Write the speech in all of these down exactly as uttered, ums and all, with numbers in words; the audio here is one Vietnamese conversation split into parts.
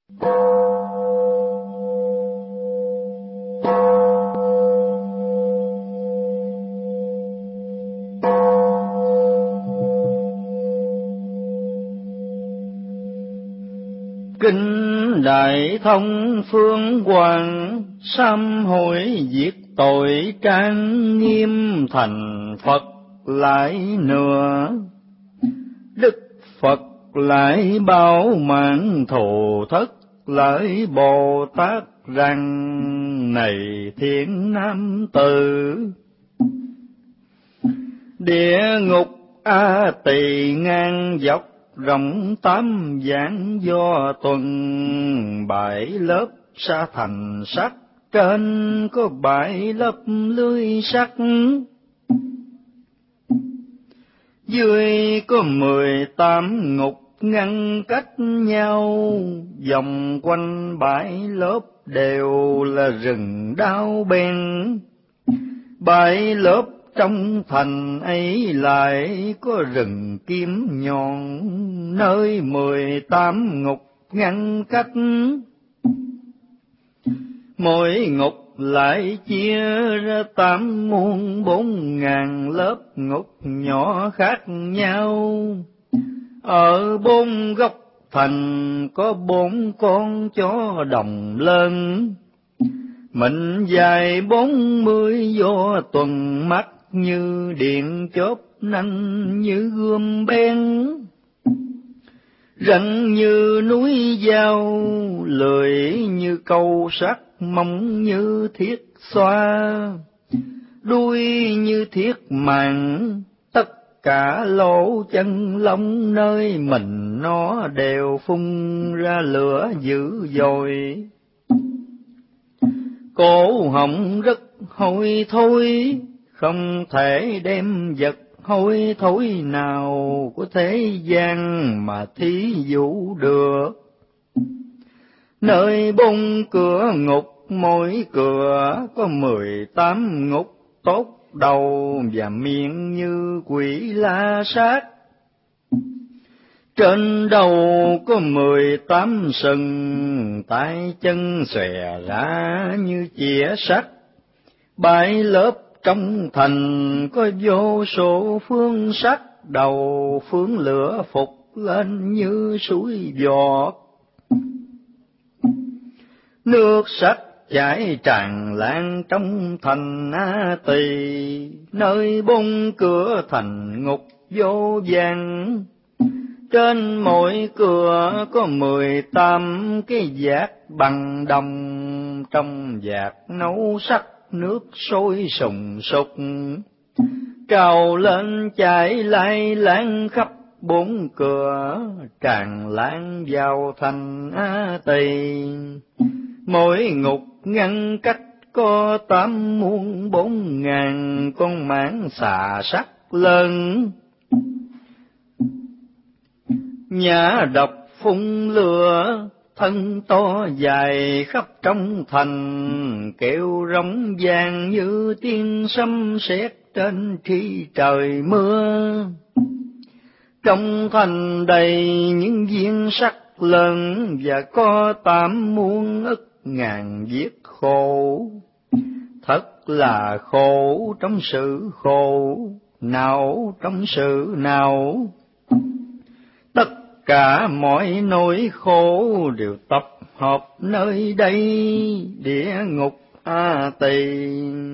Kinh Đại Thông Phương Hoàng, sám hối diệt tội trang nghiêm, thành Phật lại nữa. Đức Phật lại bảo mạng thù thất lợi Bồ Tát rằng: này thiện nam tử, địa ngục A Tỳ ngang dọc rộng tám vạn do tuần, bảy lớp sa thành sắt, trên có bảy lớp lưới sắt, dưới có mười tám ngục ngăn cách nhau, vòng quanh bảy lớp đều là rừng đao bèn. Bảy lớp trong thành ấy lại có rừng kiếm nhọn, nơi mười tám ngục ngăn cách. Mỗi ngục lại chia ra tám muôn bốn ngàn lớp ngục nhỏ khác nhau. Ở bốn góc thành có bốn con chó đồng lớn, mệnh dài bốn mươi do tuần, mắt như điện chớp, nanh như gươm bén, răng như núi dao, lưỡi như câu sắt, móng như thiết xoa, đuôi như thiết màng. Tất cả lỗ chân lông nơi mình nó đều phun ra lửa dữ dội. Cổ họng rất hôi thối, không thể đem vật hôi thối nào của thế gian mà thí dụ được. Nơi bốn cửa ngục, mỗi cửa có mười tám ngục tốt đầu và miệng như quỷ la sát. Trên đầu có mười tám sừng, tay chân xòe ra như chĩa sắt. Bảy lớp trong thành có vô số phương sắt, đầu phương lửa phục lên như suối giọt. Nước sắt chảy tràn lan trong thành A Tỳ, nơi bốn cửa thành ngục vô vàn. Trên mỗi cửa có mười tám cái vạc bằng đồng, trong vạc nấu sắt nước sôi sùng sục, trào lên chảy lại lan khắp bốn cửa, tràn lan vào thành A Tỳ. Mỗi ngục ngăn cách có tám muôn bốn ngàn con mãng xà sắt lớn. Nhã độc phun lửa, thân to dài khắp trong thành, kêu rống vang như tiếng sấm sét trên khi trời mưa. Trong thành đầy những viên sắt lớn, và có tám muôn ức ngàn viết khổ. Thật là khổ trong sự khổ, não trong sự não. Tất cả mọi nỗi khổ đều tập hợp nơi đây, địa ngục A Tỳ.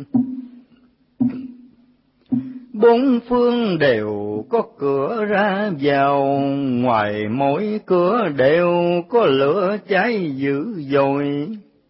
Bốn phương đều có cửa ra vào, ngoài mỗi cửa đều có lửa cháy dữ dội.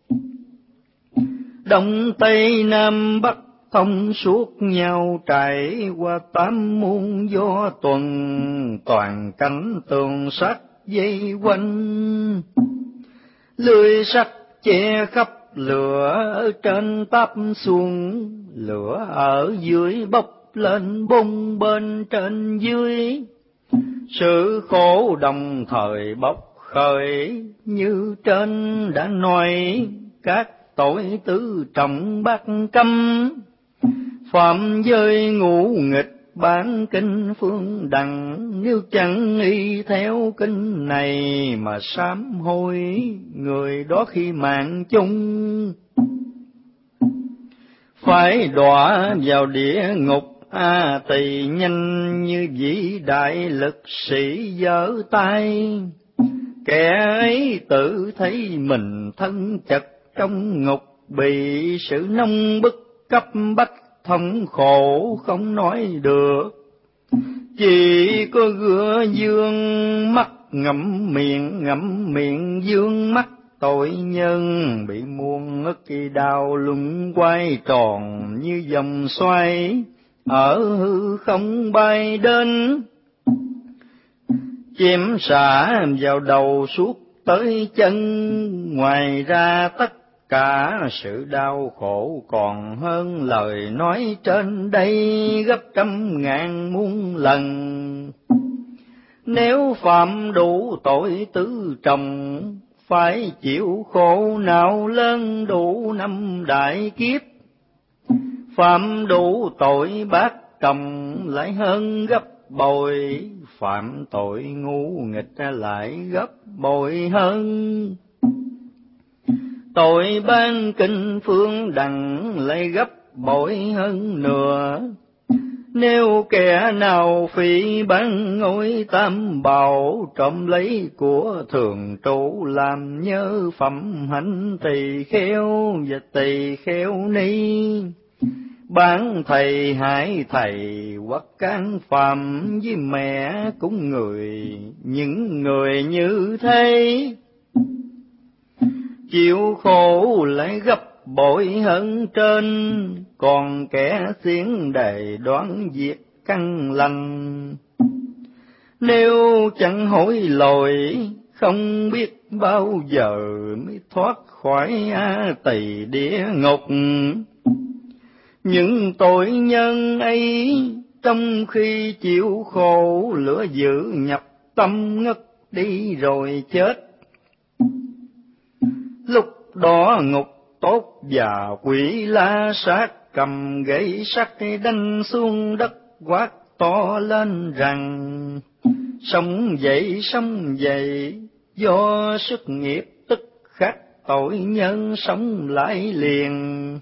Đông Tây Nam Bắc thông suốt nhau, trải qua tám muôn gió tuần, toàn cánh tường sắt dây quanh. Lưới sắt che khắp lửa ở trên táp xuống, lửa ở dưới bốc lên bung bên trên dưới. Sự khổ đồng thời bốc khởi, như trên đã nói, các tội tứ trọng bát cấm. Phạm giới ngũ nghịch bản kinh Phương Đằng, nếu chẳng y theo kinh này mà sám hối, người đó khi mạng chung phải đọa vào địa ngục A Tỳ, nhanh như vĩ đại lực sĩ giở tay. Kẻ ấy tự thấy mình thân chật trong ngục, bị sự nông bức cấp bách thống khổ không nói được, chỉ có gửa dương mắt ngậm miệng, ngậm miệng dương mắt. Tội nhân bị muôn ức kỳ đau luân quay tròn như vòng xoay, ở hư không bay đến, chém xả vào đầu suốt tới chân. Ngoài ra tất cả sự đau khổ còn hơn lời nói trên đây gấp trăm ngàn muôn lần. Nếu phạm đủ tội tứ trọng, phải chịu khổ não lớn đủ năm đại kiếp. Phạm đủ tội bát trọng lại hơn gấp bội, phạm tội ngu nghịch lại gấp bội hơn. Tội ban kinh Phương Đằng lại gấp bội hơn nữa. Nếu kẻ nào phỉ báng ngôi tam bảo, trộm lấy của thường trụ làm nhớ phẩm hạnh tỳ kheo và tỳ kheo ni, bán thầy hại thầy hoặc can phạm với mẹ cũng người, những người như thế chịu khổ lại gấp bội hơn trên. Còn kẻ xiển đề đoán việc căn lành, nếu chẳng hối lỗi không biết bao giờ mới thoát khỏi A Tỳ địa ngục. Những tội nhân ấy trong khi chịu khổ, lửa dữ nhập tâm ngất đi rồi chết. Lúc đó ngục tốt và quỷ la sát, cầm gậy sắt đánh xuống đất quát to lên rằng: sống dậy, sống dậy, do sức nghiệp tức khắc tội nhân sống lại liền.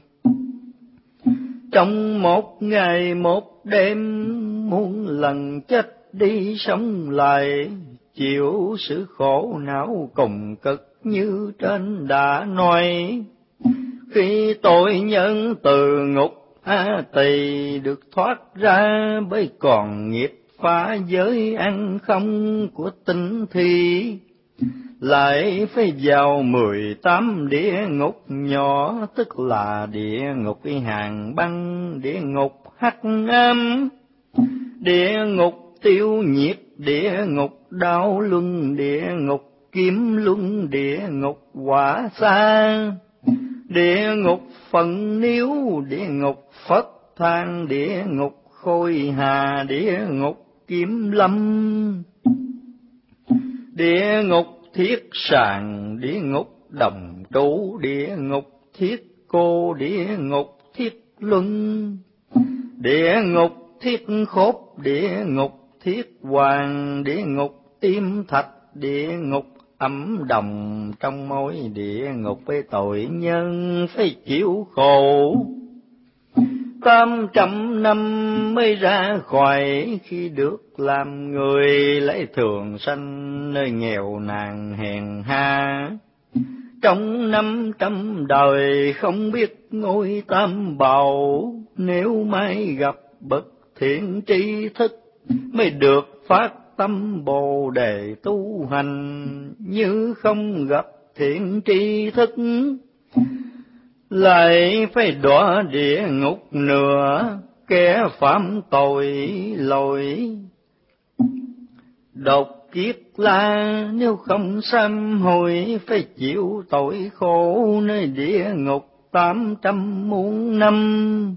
Trong một ngày một đêm, muôn lần chết đi sống lại, chịu sự khổ não cùng cực như trên đã nói. Khi tội nhân từ ngục A Tỳ được thoát ra, bởi còn nghiệp phá giới ăn không của tinh thi, lại phải vào mười tám địa ngục nhỏ, tức là địa ngục hàng băng, địa ngục hắc ám, địa ngục tiêu nhiệt, địa ngục đau luân, địa ngục kiếm luân, địa ngục hỏa xa, địa ngục phần niếu, địa ngục phất thang, địa ngục khôi hà, địa ngục kiếm lâm, địa ngục thiết sàng, địa ngục đồng trụ, địa ngục thiết cô, địa ngục thiết luân, địa ngục thiết khốt, địa ngục thiết hoàng, địa ngục tim thạch, địa ngục ấm đồng. Trong mỗi địa ngục với tội nhân phải chịu khổ tám trăm năm mới ra khỏi. Khi được làm người lấy thường sanh nơi nghèo nàn hèn ha, trong năm trăm đời không biết ngôi tam bảo. Nếu mai gặp bậc thiện tri thức mới được phát tâm bồ đề tu hành, như không gặp thiện tri thức lại phải đọa địa ngục nữa. Kẻ phạm tội lỗi độc kiết la, nếu không sám hối phải chịu tội khổ nơi địa ngục tám trăm muôn năm.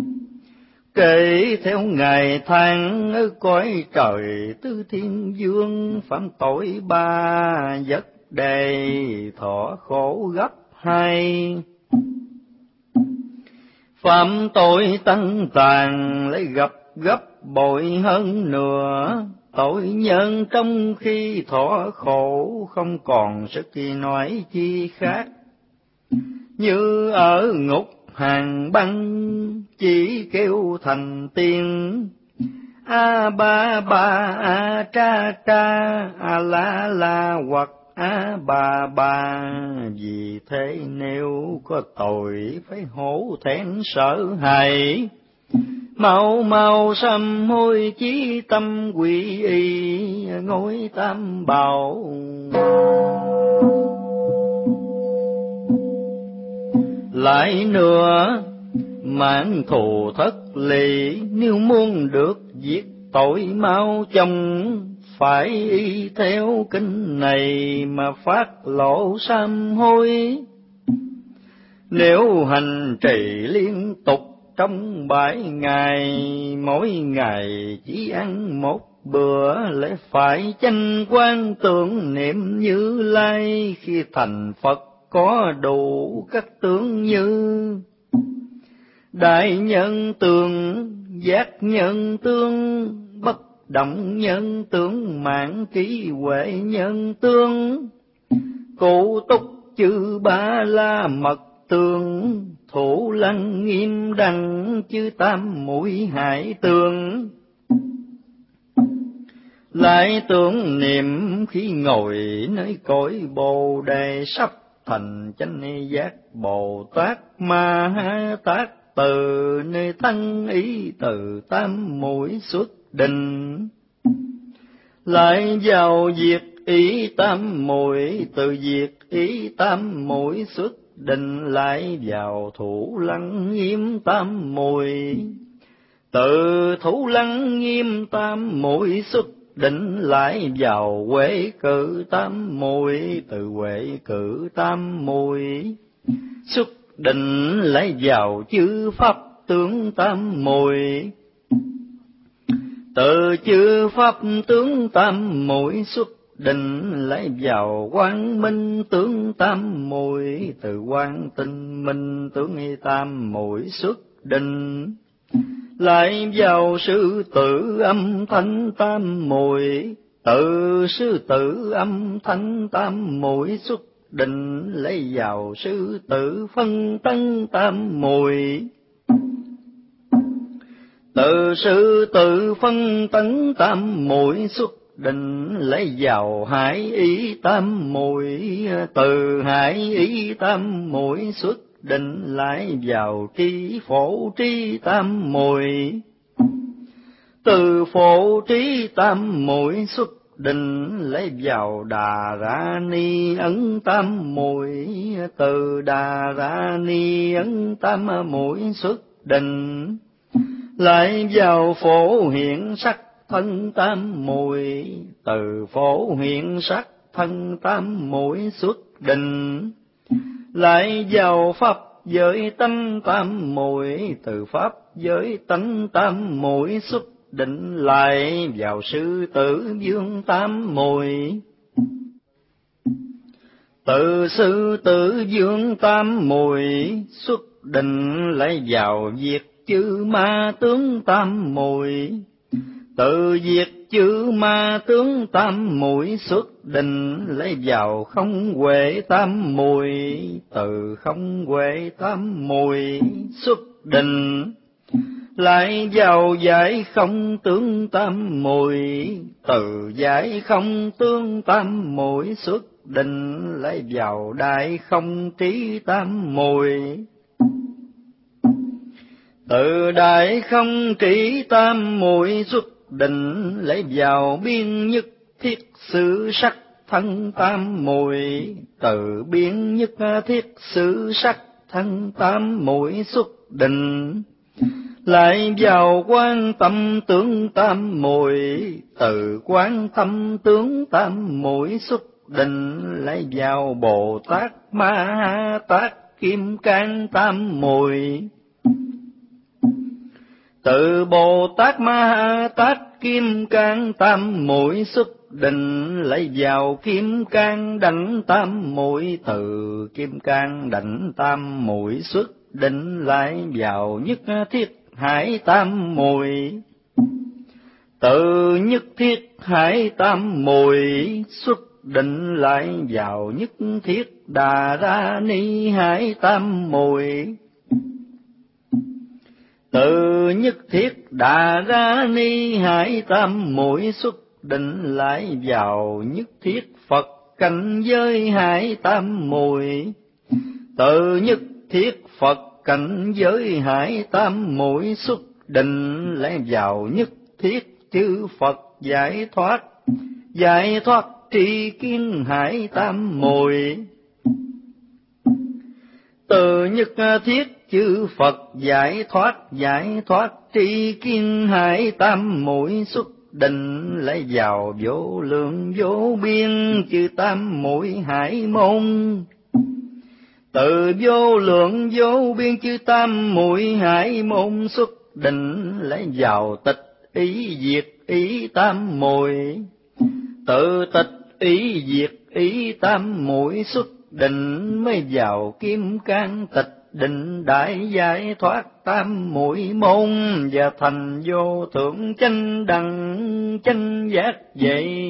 Kể theo ngày tháng ở cõi trời tứ thiên vương, phạm tội ba giấc đề thọ khổ gấp hai. Phạm tội tăng tàn lấy gặp gấp bội hơn nữa, tội nhân trong khi thọ khổ không còn sức gì nói chi khác. Như ở ngục hàng băng chỉ kêu thành tiếng a ba ba a tra tra a la la hoặc a ba ba. Vì thế nếu có tội phải hổ thẹn sợ hãi, mau mau sám hối chí tâm quy y ngôi tam bảo. Lại nữa mãn thù thất lì, nếu muốn được diệt tội mau chóng, phải y theo kinh này mà phát lộ sám hối. Nếu hành trì liên tục trong bảy ngày, mỗi ngày chỉ ăn một bữa, lại phải chánh quan tưởng niệm Như Lai. Khi thành Phật có đủ các tướng như đại nhân tướng, giác nhân tướng, bất động nhân tướng, mãn trí huệ nhân tướng, cụ túc chư ba la mật tướng, thủ lăng nghiêm đẳng chư tam muội hải tướng. Lại tưởng niệm khi ngồi nơi cõi Bồ Đề, sắp thành chánh giác Bồ Tát Ma Ha Tát, từ nơi thân ý từ tam muội xuất định. Lại vào diệt ý tam muội, từ diệt ý tam muội xuất định. Lại vào thủ lăng nghiêm tam muội, từ thủ lăng nghiêm tam muội xuất định. Lại vào huệ cử tam muội, từ huệ cử tam muội xuất định. Lại vào chư pháp tướng tam muội, từ chư pháp tướng tam muội xuất định. Lại vào quang minh tướng tam muội, từ quang tinh minh tướng tam muội xuất định. Lại vào sư tử âm thanh tam muội, từ sư tử âm thanh tam muội xuất định. Lấy vào sư tử phân tân tam muội, từ sư tử phân tấn tam muội xuất định. Lấy vào hải ý tam muội, từ hải ý tam muội xuất định. Lại vào tri phổ tri tam muội, từ phổ trí tam muội xuất định. Lấy vào đà ra ni ấn tam muội, từ đà ra ni ấn tam muội xuất định. Lại vào phổ hiện sắc thân tam muội, từ phổ hiện sắc thân tam muội xuất định. Lại vào pháp giới tánh tam muội, từ pháp giới tánh tam muội xuất định. Lại vào sư tử dương tam muội, từ sư tử dương tam muội xuất định. Lại vào diệt chư ma tướng tam muội, từ diệt chư ma tướng tam muội xuất định. Lấy vào không huệ tam muội, từ không huệ tam muội xuất định. Lại vào giải không tướng tam muội, từ giải không tướng tam muội xuất định. Lấy vào đại không trí tam muội, từ đại không trí tam muội xuất định. Lấy vào biên nhất thiết sự sắc thân tam muội, từ biên nhất thiết sự sắc thân tam muội xuất định. Lại vào quán tâm tướng tam muội, từ quán tâm tướng tam muội xuất định. Lại vào Bồ Tát Ma Ha Tát Kim Cang tam muội, từ Bồ Tát Ma Ha Tát Kim Cang tam muội xuất định. Lại vào Kim Cang đảnh tam muội, từ Kim Cang đảnh tam muội xuất định. Lại vào nhất thiết hải tam muội, Tự nhất thiết hải tam muội, xuất định lại vào nhất thiết đà ra ni hải tam muội. Tự nhất thiết đà ra ni hải tam muội, xuất định lại vào nhất thiết Phật cảnh giới hải tam muội. Tự nhất thiết Phật cảnh giới hải tam muội, xuất định lại vào nhất thiết chư Phật giải thoát. Giải thoát tri kiến hải tam muội. Từ nhất thiết chư Phật giải thoát. Giải thoát tri kiến hải tam muội, xuất định lại vào vô lượng vô biên chư tam muội hải môn. Từ vô lượng vô biên chư tam muội hải môn, xuất định lại vào tịch ý diệt ý tam muội. Tự tịch ý diệt ý tam muội, xuất định mới vào kim cang tịch định đại giải thoát tam muội môn. Và thành vô thượng chánh đẳng chánh giác vậy.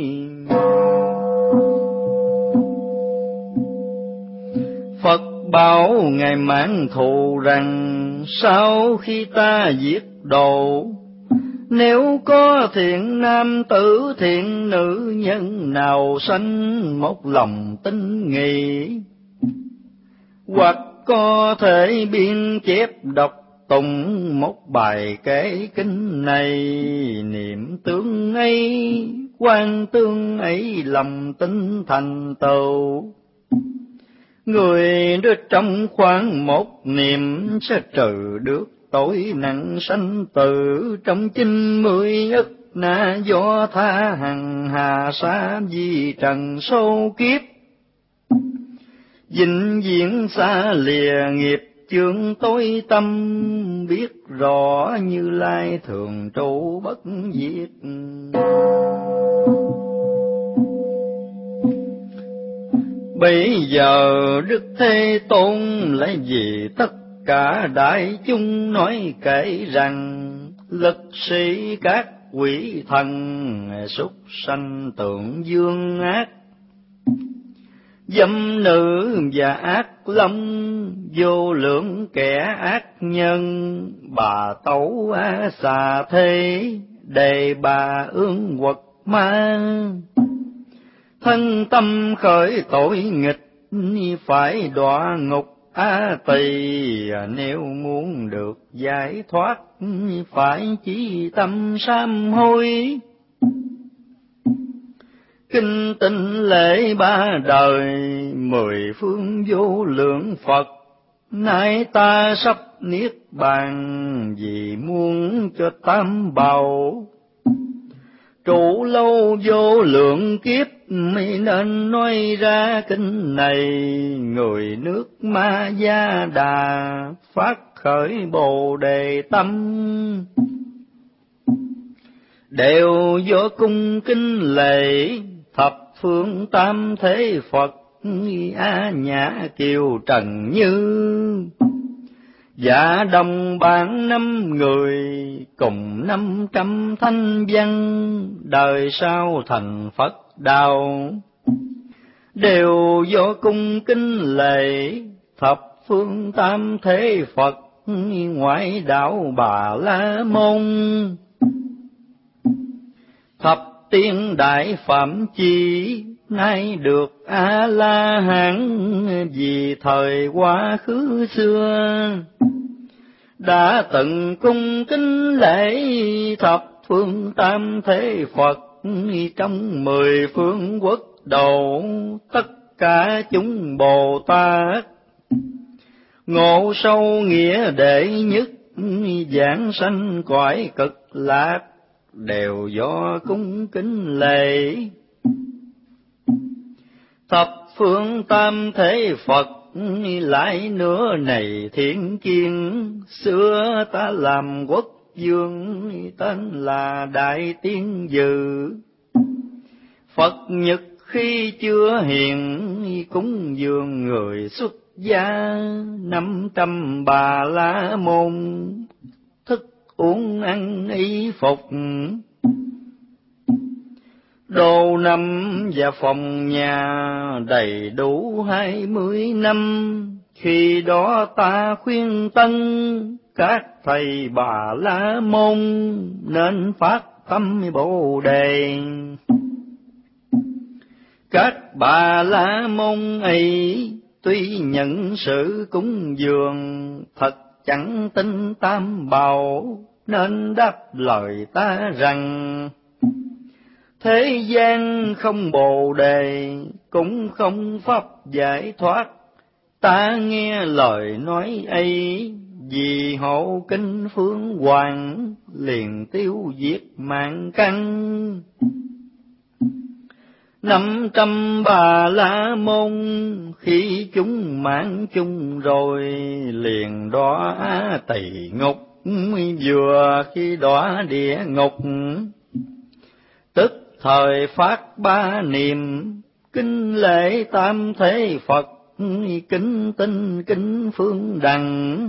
Phật bảo ngài mãn thù rằng, sau khi ta giết độ, nếu có thiện nam tử thiện nữ nhân nào sanh một lòng tinh nghị, hoặc có thể biên chép đọc tụng một bài kệ kinh này, niệm tướng ấy quan tương ấy lòng tinh thành tựu. Người đưa trong khoảng một niệm sẽ trừ được tội nặng sanh tử, trong chín mươi ức na do tha hằng hà sa di trần sâu kiếp. Vĩnh viễn xa lìa nghiệp chướng tối tâm, biết rõ Như Lai thường trụ bất diệt. Bây giờ Đức Thế Tôn lấy gì tất cả đại chúng nói kể rằng, lực sĩ các quỷ thần súc sanh tượng dương ác, dâm nữ và ác long, vô lượng kẻ ác nhân, bà tẩu á xà thế, đề bà ương quật ma. Thân tâm khởi tội nghịch, phải đọa ngục a tỳ. Nếu muốn được giải thoát, phải chí tâm sám hối. Kinh tịnh lễ ba đời, mười phương vô lượng Phật, nay ta sắp niết bàn, vì muốn cho tam bảo trụ lâu vô lượng kiếp, nên nói ra kinh này. Người nước Ma Gia Đà phát khởi Bồ Đề tâm, đều do cung kính lễ thập phương tam thế Phật, A Nhã Kiều Trần Như. Dạ đồng bản năm người, cùng năm trăm thanh văn, đời sau thành Phật đạo, đều do cung kính lễ thập phương tam thế Phật, ngoại đạo Bà La Môn. Thập tiên đại phạm chi, nay được A La Hán, vì thời quá khứ xưa đã từng cung kính lễ thập phương tam thế Phật, trong mười phương quốc độ tất cả chúng Bồ Tát. Ngộ sâu nghĩa đệ nhất, giảng sanh cõi cực lạc, đều do cung kính lễ thập phương tam thế Phật. Lại nữa này thiện kiên, xưa ta làm quốc vương, tên là Đại Tiên Dự. Phật Nhật khi chưa hiện, cúng dường người xuất gia, năm trăm Bà La Môn thức uống ăn y phục. Đô năm và phòng nhà đầy đủ hai mươi năm, khi đó ta khuyên tân các thầy bà la môn nên phát tâm Bồ Đề. Các bà la môn ấy tuy nhận sự cúng dường, thật chẳng tin tam bảo, nên đáp lời ta rằng thế gian không Bồ Đề, cũng không pháp giải thoát. Ta nghe lời nói ấy, vì hộ kinh phương hoàng, liền tiêu diệt mạng căn. Năm trăm bà la môn khi chúng mạng chung rồi, liền đọa tỳ ngục, vừa khi đọa địa ngục, tức thời phát ba niệm kinh lễ tam thế Phật, kính tinh kính phương đằng,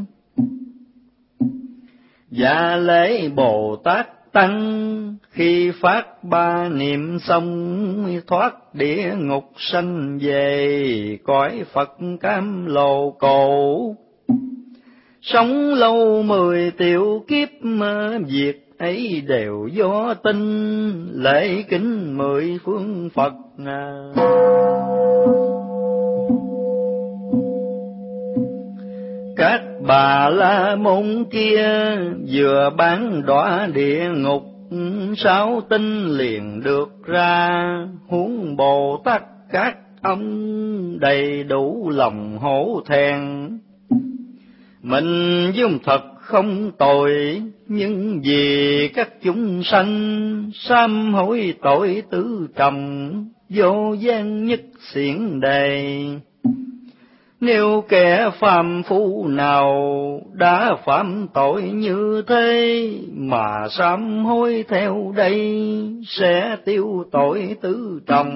và lễ Bồ Tát tăng. Khi phát ba niệm xong, thoát địa ngục sanh về cõi Phật cam lồ cổ, sống lâu mười tiểu kiếp. Việc ấy đều do tin lễ kính mười phương Phật. Các bà la môn kia vừa bán đọa địa ngục, sáu tinh liền được ra, huống Bồ Tát các ông đầy đủ lòng hổ thẹn. Mình dung thật không tội, nhưng vì các chúng sanh sám hối tội tứ trầm, vô gian nhất xiển đề. Nếu kẻ phàm phu nào đã phạm tội như thế, mà sám hối theo đây, sẽ tiêu tội tứ trầm.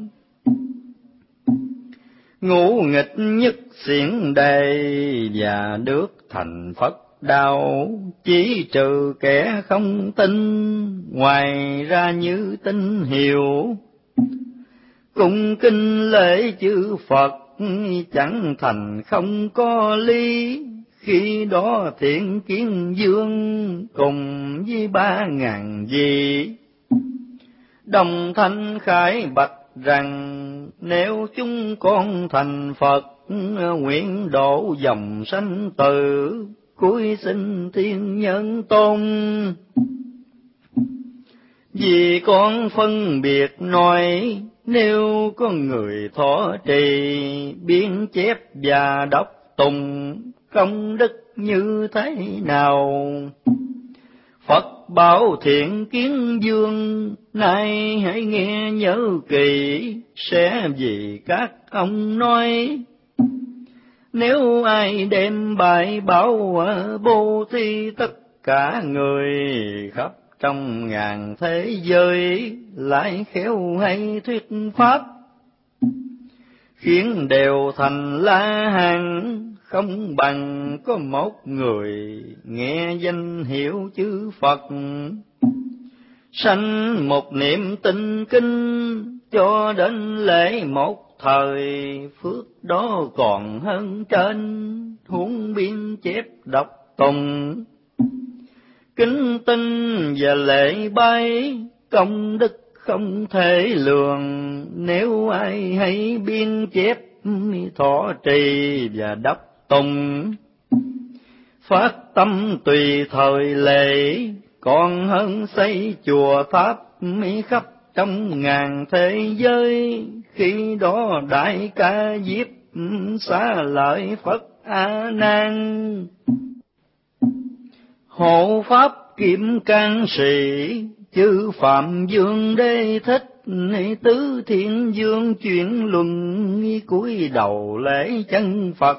Ngũ nghịch nhất xiển đề, và được thành Phật đạo. Chỉ trừ kẻ không tin, ngoài ra như tin hiểu, cung kinh lễ chư Phật, chẳng thành không có lý. Khi đó Thiện Kiến Dương cùng với ba ngàn vị đồng thanh khải bạch rằng, nếu chúng con thành Phật, nguyện độ dòng sanh tử, cuối sinh thiên nhân tôn. Vì con phân biệt nói, nếu có người thọ trì, biên chép và đọc tùng, công đức như thế nào? Phật bảo Thiện Kiến Dương, nay hãy nghe nhớ kỹ, sẽ vì các ông nói. Nếu ai đem bài báo bố thí tất cả người khắp trong ngàn thế giới, lại khéo hay thuyết pháp, khiến đều thành La Hán, không bằng có một người nghe danh hiệu chư Phật. Sanh một niệm tinh kinh, cho đến lễ một thời, phước đó còn hơn trên, huống biên chép đọc tùng. Kính tinh và lễ bái, công đức không thể lường, nếu ai hay biên chép, thọ trì và đọc tùng. Phát tâm tùy thời lễ, còn hơn xây chùa tháp khắp trong ngàn thế giới. Khi đó đại ca diếp xá lợi Phật A Nan, hộ pháp Kim Cang Sĩ, chư Phạm Dương Đế Thích, tứ Thiên Dương chuyển luân, cúi đầu lễ chân Phật.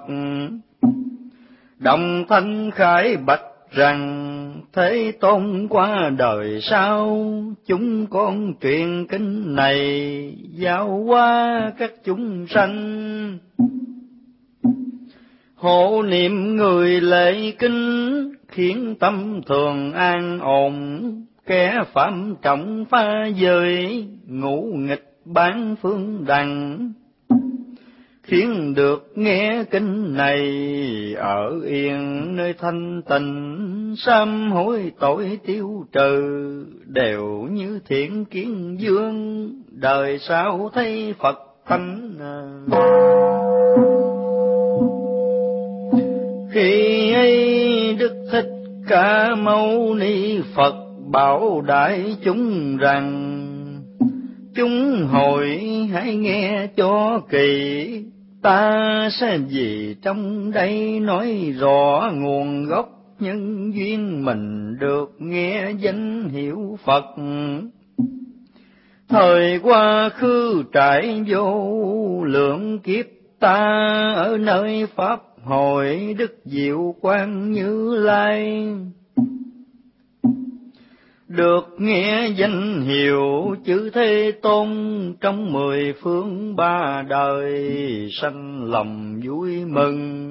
Đồng thanh khải bạch rằng, Thế Tôn qua đời sau, chúng con truyền kinh này, giao qua các chúng sanh. Hộ niệm người lễ kinh, khiến tâm thường an ổn, kẻ phạm trọng pha dời, ngũ nghịch bán phương đằng. Khiến được nghe kinh này, ở yên nơi thanh tịnh, sám hối tội tiêu trừ, đều như thiện kiến dương, đời sau thấy Phật tánh. Khi ấy Đức Thích Ca Mâu Ni Phật bảo đại chúng rằng, chúng hội hãy nghe cho kỳ, ta sẽ vì trong đây nói rõ nguồn gốc nhân duyên mình được nghe danh hiệu Phật. Thời quá khứ trải vô lượng kiếp, ta ở nơi Pháp hội Đức Diệu Quang Như Lai, được nghe danh hiệu chữ Thế Tôn trong mười phương ba đời, sanh lòng vui mừng.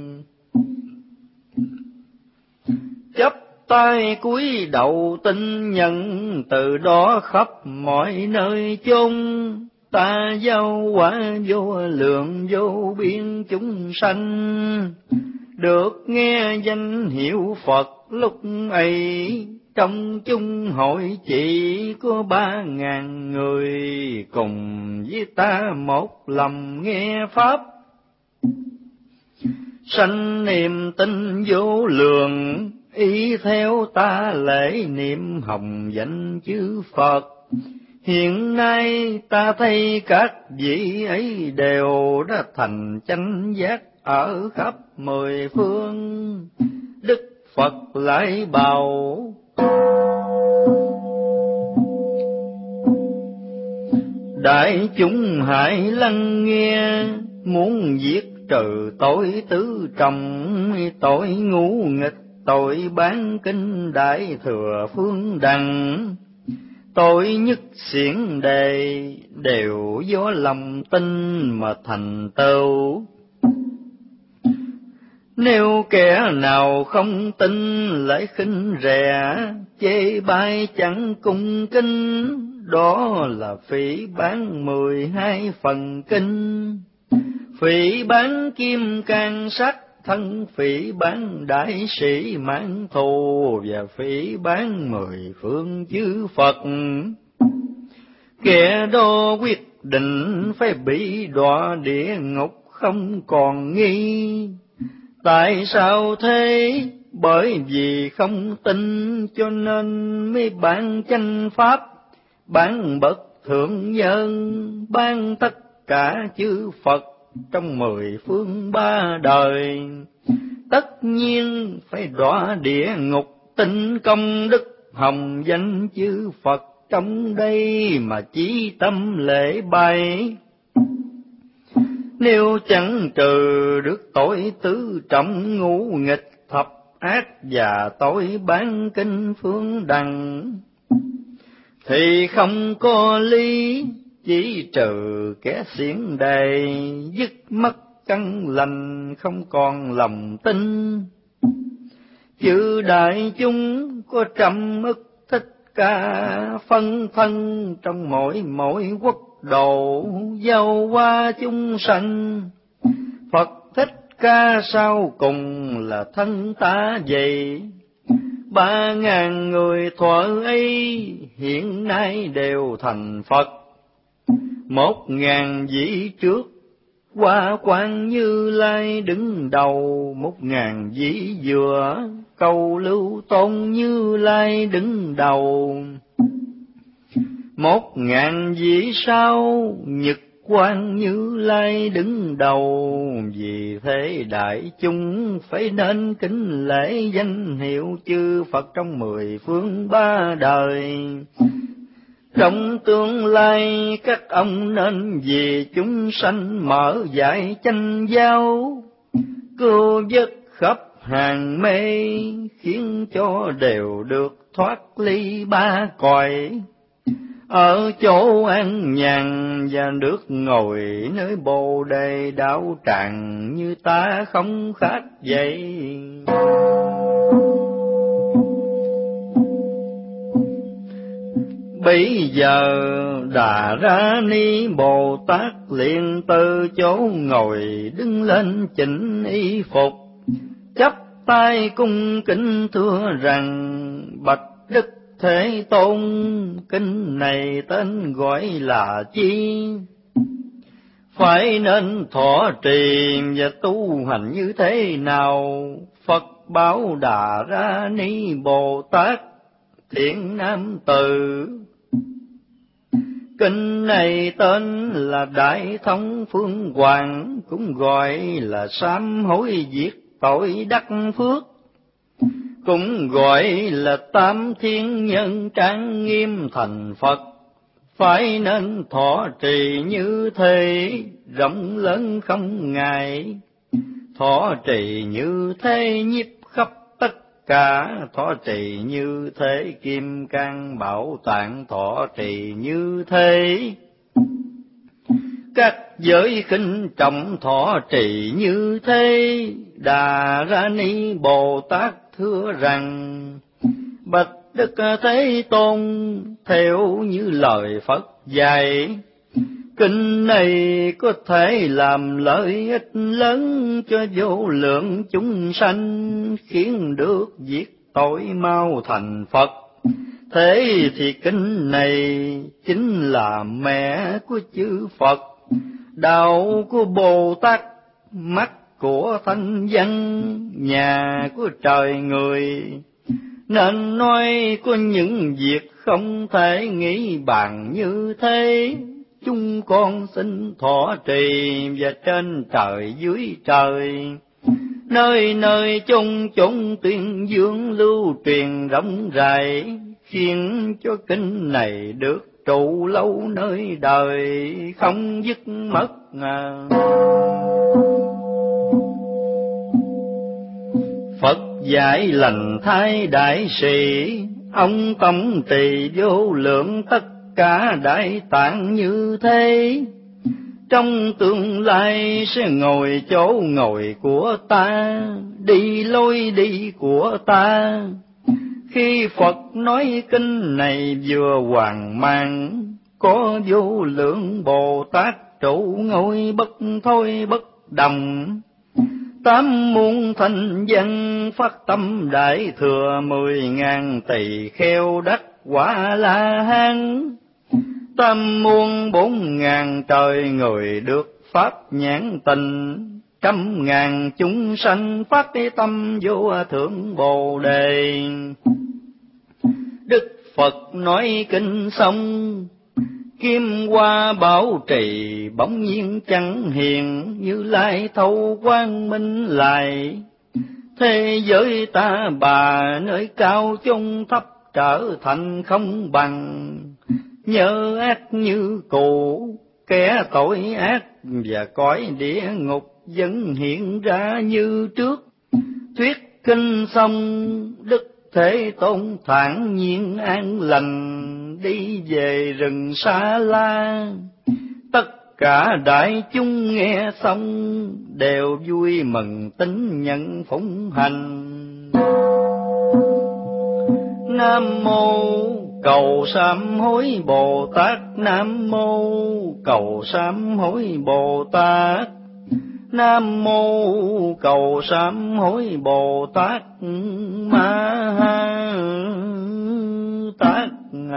Chắp tay cúi đầu tin nhận, từ đó khắp mọi nơi chốn, ta giao quả vô lượng vô biên chúng sanh, được nghe danh hiệu Phật lúc ấy. Trong chung hội chỉ có ba ngàn người, cùng với ta một lòng nghe Pháp. Sanh niềm tin vô lượng, ý theo ta lễ niệm hồng danh chư Phật. Hiện nay ta thấy các vị ấy đều đã thành chánh giác ở khắp mười phương. Đức Phật lại bảo, đại chúng hãy lắng nghe, muốn giết trừ tội tứ trọng, tội ngũ nghịch, tội bán kinh đại thừa phương đằng, tội nhất xiển đề, đều do lòng tin mà thành tựu. Nếu kẻ nào không tin lại khinh rẻ, chê bai chẳng cung kính, đó là phỉ báng mười hai phần kinh. Phỉ báng kim cang sắt, thân phỉ báng đại sĩ mãn thù, và phỉ báng mười phương chư Phật. Kẻ đó quyết định phải bị đọa địa ngục không còn nghi. Tại sao thế? Bởi vì không tin cho nên mới bán chánh pháp, bán bậc thượng nhân, bán tất cả chư Phật trong mười phương ba đời. Tất nhiên phải đọa địa ngục, tin công đức hồng danh chư Phật trong đây mà chí tâm lễ bày. Nếu chẳng trừ được tội tứ trọng ngũ nghịch, thập ác và tội bán kinh phương đằng, thì không có lý chỉ trừ kẻ xiển đề, dứt mất căn lành không còn lòng tin. Chư đại chúng có trăm ức Thích Ca, phân thân trong mỗi mỗi quốc độ, giao qua chúng sanh. Phật Thích Ca sau cùng là thân ta vậy. Ba ngàn người thuở ấy hiện nay đều thành Phật. Một ngàn vị trước Hoa Quang Như Lai đứng đầu, một ngàn vị giữa Cầu Lưu Tôn Như Lai đứng đầu. Một ngàn vị sau Nhật Quang Như Lai đứng đầu. Vì thế đại chúng phải nên kính lễ danh hiệu chư Phật trong mười phương ba đời. Trong tương lai các ông nên vì chúng sanh mở giải chánh giáo, cứu vớt khắp hàng mê, khiến cho đều được thoát ly ba cõi. Ở chỗ an nhàn và nước ngồi nơi Bồ Đề đạo tràng, như ta không khác vậy. Bây giờ Đà Ra Ni Bồ Tát liền từ chỗ ngồi đứng lên chỉnh y phục, chắp tay cung kính thưa rằng: bạch Đức Thế Tôn, kinh này tên gọi là chi? Phải nên thọ trì và tu hành như thế nào? Phật bảo Đà Ra Ni Bồ Tát: thiện nam tử, kinh này tên là Đại Thông Phương Hoàng, cũng gọi là sám hối diệt tội đắc phước, cũng gọi là Tam Thiên Nhân trang nghiêm thành Phật. Phải nên thọ trì như thế, rộng lớn không ngại. Thọ trì như thế nhiếp khắp tất cả, thọ trì như thế kim cang bảo tạng, thọ trì như thế các giới khinh trọng, thọ trì như thế. Đà Ra Ni Bồ Tát thưa rằng: bạch Đức Thế Tôn, theo như lời Phật dạy, kinh này có thể làm lợi ích lớn cho vô lượng chúng sanh, khiến được diệt tội mau thành Phật. Thế thì kinh này chính là mẹ của chư Phật, đạo của Bồ Tát, mắt của thanh văn, nhà của trời người. Nên nói có những việc không thể nghĩ bàn như thế. Chúng con xin thọ trì và trên trời dưới trời, nơi nơi chốn chốn tuyên dương lưu truyền rộng rãi, khiến cho kinh này được trụ lâu nơi đời không dứt mất. Phật dạy lành thay đại sĩ, ông tâm trì vô lượng tất cả đại tạng như thế. Trong tương lai sẽ ngồi chỗ ngồi của ta, đi lối đi của ta. Khi Phật nói kinh này vừa hoàn mang, có vô lượng Bồ Tát trụ ngôi bất thôi bất đồng. Tám muôn thành dân phát tâm đại thừa, mười ngàn tỳ kheo đắc quả La Hán. Tam muôn bốn ngàn trời người được pháp nhãn tình, trăm ngàn chúng sanh phát tâm vô thượng Bồ Đề. Đức Phật nói kinh xong, kim hoa bảo trì bỗng nhiên chẳng hiện, Như Lai thâu quang minh lại. Thế giới ta bà nơi cao chung thấp trở thành không bằng, nhớ ác như cũ kẻ tội ác, và cõi địa ngục vẫn hiện ra như trước. Thuyết kinh xong, Đức Thế Tôn thản nhiên an lành, đi về rừng Sa La. Tất cả đại chúng nghe xong, đều vui mừng tín nhận phụng hành. Nam mô Cầu sám hối Bồ Tát, Nam mô Cầu sám hối Bồ Tát, Nam mô Cầu sám hối Bồ Tát Ma Ha Tát.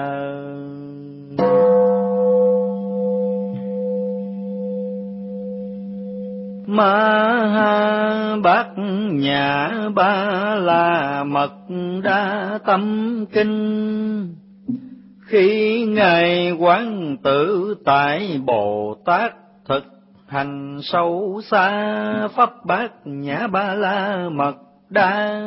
Ma Ha Bát Nhã Ba La Mật Đa Tâm Kinh. Khi Ngài Quán Tự Tại Bồ Tát thực hành sâu xa pháp Bát Nhã Ba La Mật Đa,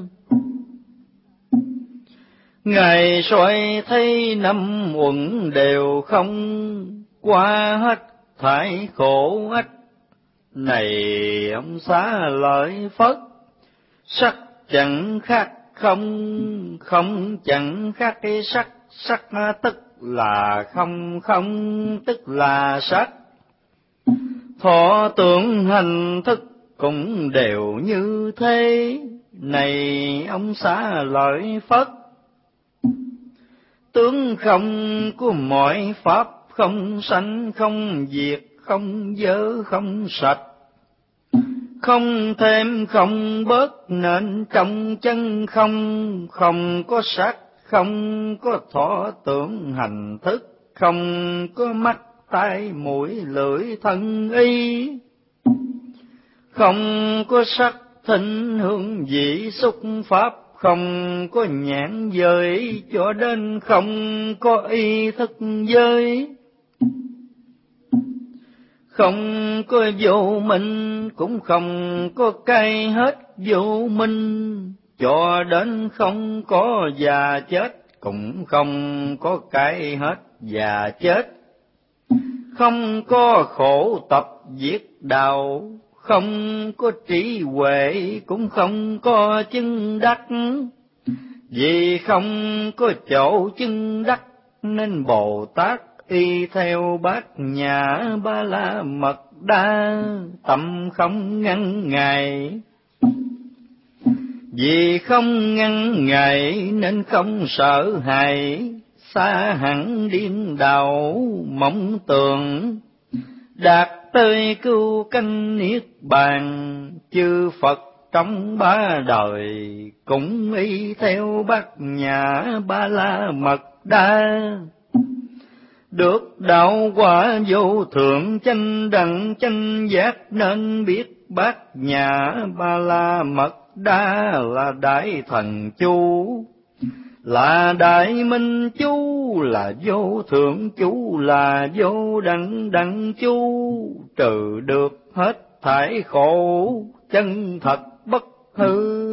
Ngài soi thấy năm uẩn đều không, qua hết thải khổ ách. Này ông xá lợi Phất, sắc chẳng khác không, không chẳng khác cái sắc, sắc tức là không, không tức là sắc. Thọ tưởng hành thức cũng đều như thế. Này ông xá lợi Phất, tướng không của mọi pháp, không sanh không diệt, không dơ không sạch, không thêm không bớt, nên trong chân không, không có sắc, không có thọ tưởng hành thức, không có mắt tai mũi lưỡi thân ý, không có sắc thịnh hương vị xúc pháp, không có nhãn giới, cho đến không có ý thức giới, không có vô minh, cũng không có cái hết vô minh, cho đến không có già chết, cũng không có cái hết già chết, không có khổ tập diệt đạo, không có trí huệ, cũng không có chứng đắc, vì không có chỗ chứng đắc, nên Bồ Tát y theo Bát Nhã Ba La Mật Đa, tâm không ngăn ngại. Vì không ngăn ngại nên không sợ hãi, xa hẳn điên đảo mộng tưởng, đạt tới cứu canh niết bàn. Chư Phật trong ba đời cũng y theo Bát Nhã Ba La Mật Đa, được đạo quả vô thượng chánh đẳng chánh giác, nên biết Bát Nhã Ba La Mật Đa là đại thần chú, là đại minh chú, là vô thượng chú, là vô đẳng đẳng chú, trừ được hết thải khổ, chân thật bất hư.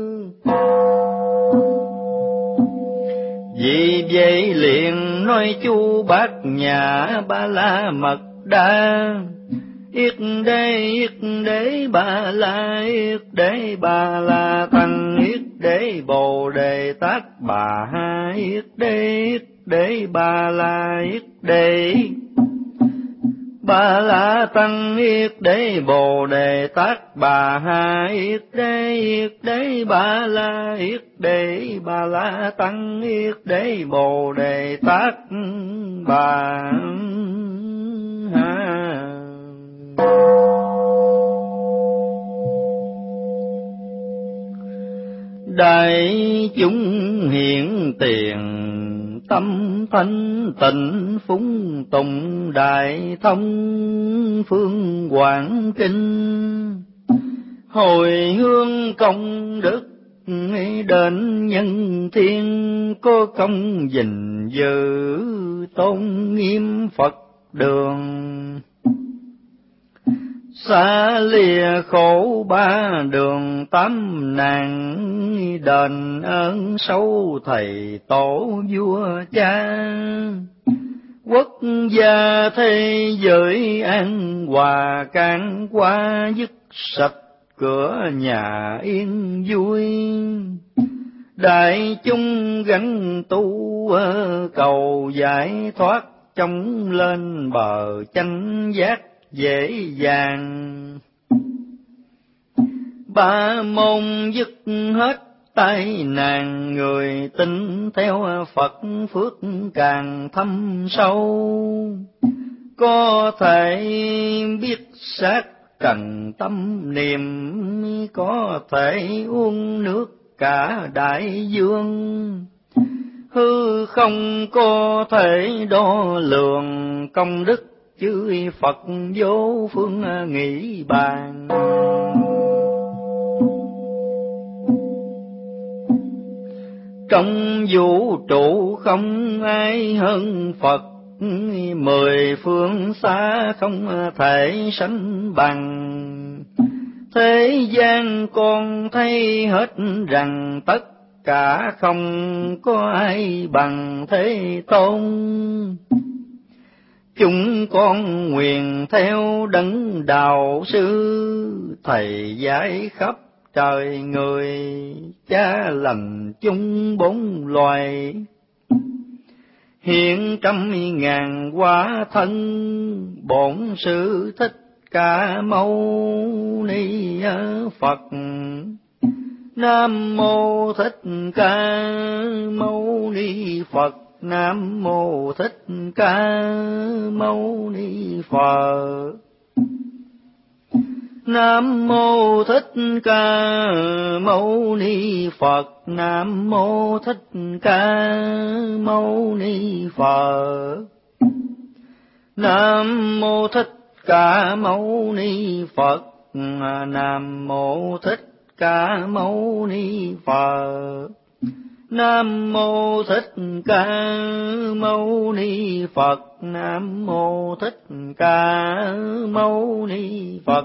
Vì vậy liền nói chú Bát Nhã Ba La Mật Đa, yết đế yết đế Ba La, yết đế Ba La Tăng, yết đế Bồ Đề Tát Bà Ha, yết đế yết đế Ba La, yết đế Ba La Tăng, yết đế Bồ Đề Tát Bà Ha, yết đế yết đế Ba La, yết đế Ba La Tăng, yết đế Bồ Đề Tát Bà Ha. Đại chúng hiện tiền, tâm thanh tịnh phúng tùng, đại thông phương quảng kinh, hồi hương công đức đến nhân thiên, có công gìn giữ tôn nghiêm Phật đường. Xa lìa khổ ba đường tám nàng, đền ơn sâu thầy tổ vua cha, quốc gia thế giới an hòa can qua, dứt sạch cửa nhà yên vui. Đại chúng gánh tu cầu giải thoát, chống lên bờ chánh giác dễ dàng. Ba môn dứt hết tai nạn, người tin theo Phật phước càng thâm sâu. Có thể biết sát trần tâm niệm, có thể uống nước cả đại dương. Hư không có thể đo lường, công đức chư Phật vô phương nghĩ bàn. Trong vũ trụ không ai hơn Phật, mười phương xa không thể sánh bằng. Thế gian con thấy hết rằng, tất cả không có ai bằng Thế Tôn. Chúng con nguyện theo đấng đạo sư, thầy dạy khắp trời người, cha lành chung bốn loài. Hiện trăm ngàn hóa thân, bổn sư Thích Ca Mâu Ni Phật. Nam mô Thích Ca Mâu Ni Phật. Nam mô Thích Ca Mâu Ni Phật. Nam mô Thích Ca Mâu Ni Phật. Nam mô Thích Ca Mâu Ni Phật. Nam mô Thích Ca Mâu Ni Phật. Nam mô Thích Ca Mâu Ni Phật. Nam mô Thích Ca Mâu Ni Phật. Nam mô Thích Ca Mâu Ni Phật.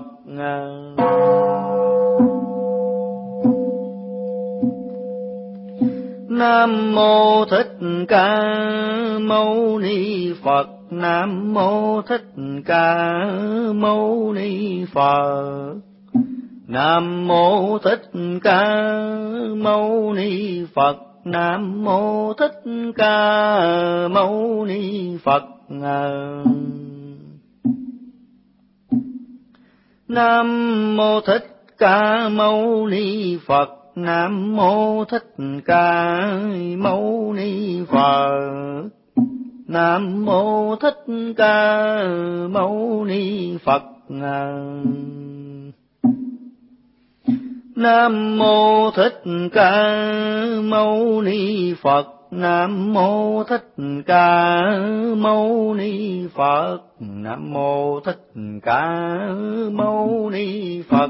Nam mô Thích Ca Mâu Ni Phật. Nam mô Thích Ca Mâu Ni Phật. Nam mô Thích Ca Mâu Ni Phật. Nam mô Thích Ca Mâu Ni Phật. Nam mô Thích Ca Mâu Ni Phật. Nam mô Thích Ca Mâu Ni Phật. Nam mô Thích Ca Mâu Ni Phật. Nam mô Thích Ca Mâu Ni Phật. Nam mô Thích Ca Mâu Ni Phật. Nam mô Thích Ca Mâu Ni Phật.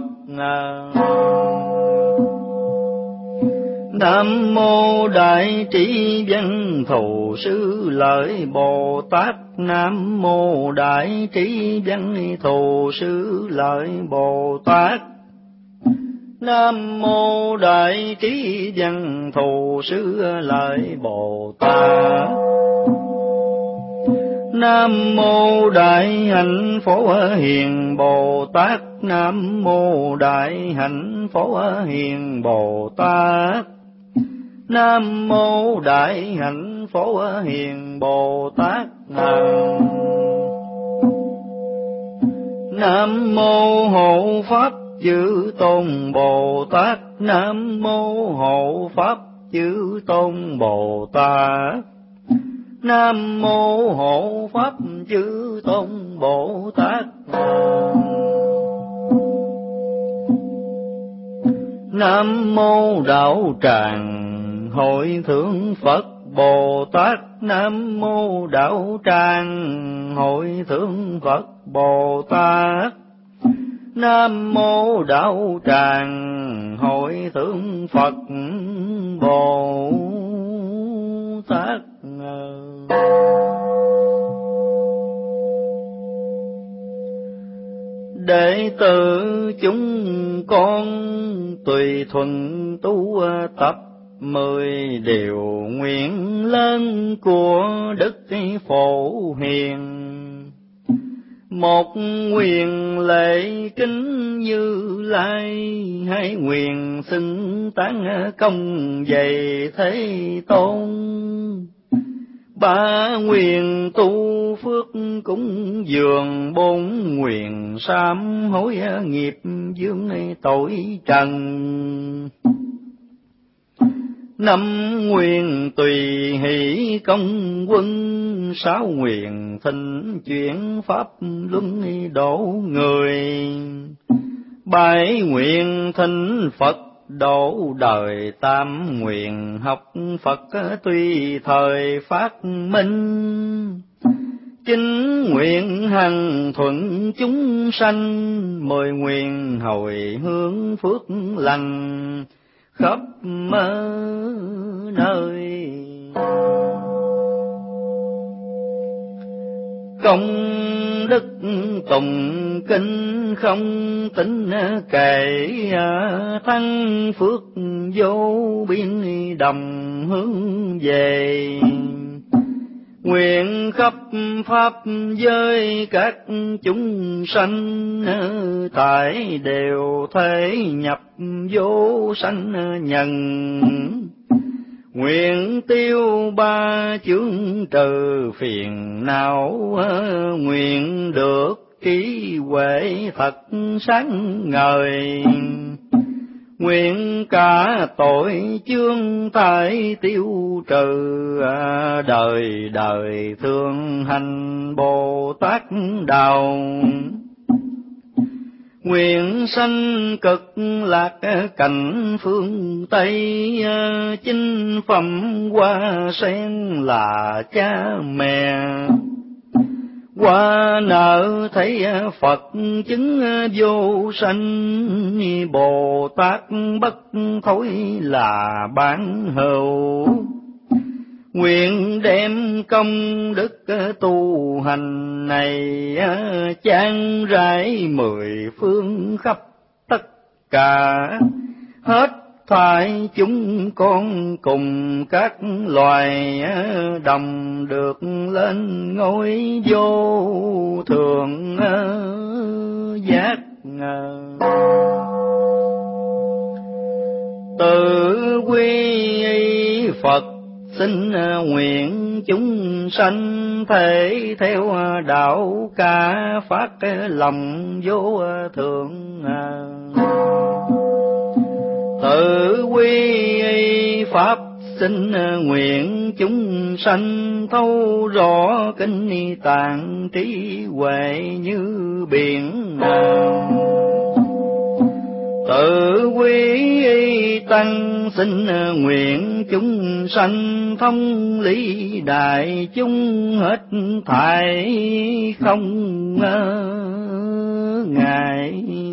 Nam mô Đại Trí Văn Thù Sư Lợi Bồ Tát. Nam mô Đại Trí Văn Thù Sư Lợi Bồ Tát. Nam mô Đại Trí Văn Thù Sư Lợi Bồ Tát. Nam mô Đại Hạnh Phổ Hiền Bồ Tát. Nam mô Đại Hạnh Phổ Hiền Bồ Tát. Nam mô Đại Hạnh Phổ Hiền Bồ Tát. Nam mô Hộ Pháp Chư Tôn Bồ Tát. Nam mô Hộ Pháp Chư Tôn Bồ Tát. Nam mô Hộ Pháp Chư Tôn Bồ Tát. Nam mô Đạo Tràng Hội Thượng Phật Bồ Tát. Nam mô Đạo Tràng Hội Thượng Phật Bồ Tát. Nam mô Đạo Tràng Hội Thượng Phật Bồ Tát. Đệ tử chúng con tùy thuận tu tập mười điều nguyện lớn của Đức Phổ Hiền. Một nguyện lễ kính Như Lai, hai nguyện xưng tán công dày Thế Tôn, ba nguyện tu phước cúng dường, bốn nguyện sám hối nghiệp dương tội trần, năm nguyện tùy hỷ công quân, sáu nguyện thịnh chuyển pháp luân độ người, bảy nguyện thịnh Phật độ đời, tam nguyện học Phật tùy thời phát minh, chín nguyện hằng thuận chúng sanh, mười nguyện hồi hướng phước lành khắp nơi. Công đức tùng kinh không tính kể, thăng phước vô biên đồng hướng về, nguyện khắp pháp giới các chúng sanh, tại đều thể nhập vô sanh nhân, nguyện tiêu ba chướng trừ phiền não, nguyện được trí huệ thật sáng ngời, nguyện cả tội chướng tại tiêu trừ, đời đời thường hành Bồ Tát đạo. Nguyện sanh cực lạc cảnh phương Tây, chính phẩm hoa sen là cha mẹ. Qua nợ thấy Phật chứng vô sanh, Bồ Tát bất thối là bán hữu. Nguyện đem công đức tu hành này, chan rải mười phương khắp tất cả, hết thảy chúng con cùng các loài, đồng được lên ngôi vô thượng giác. Tự quy Phật xin nguyện chúng sanh thể theo đạo ca, phát lòng vô thượng. Tự quy Pháp xin nguyện chúng sanh thấu rõ kinh tạng, trí huệ như biển. Tự quy tăng xin nguyện chúng sanh thông lý đại chúng, hết thảy không ngại.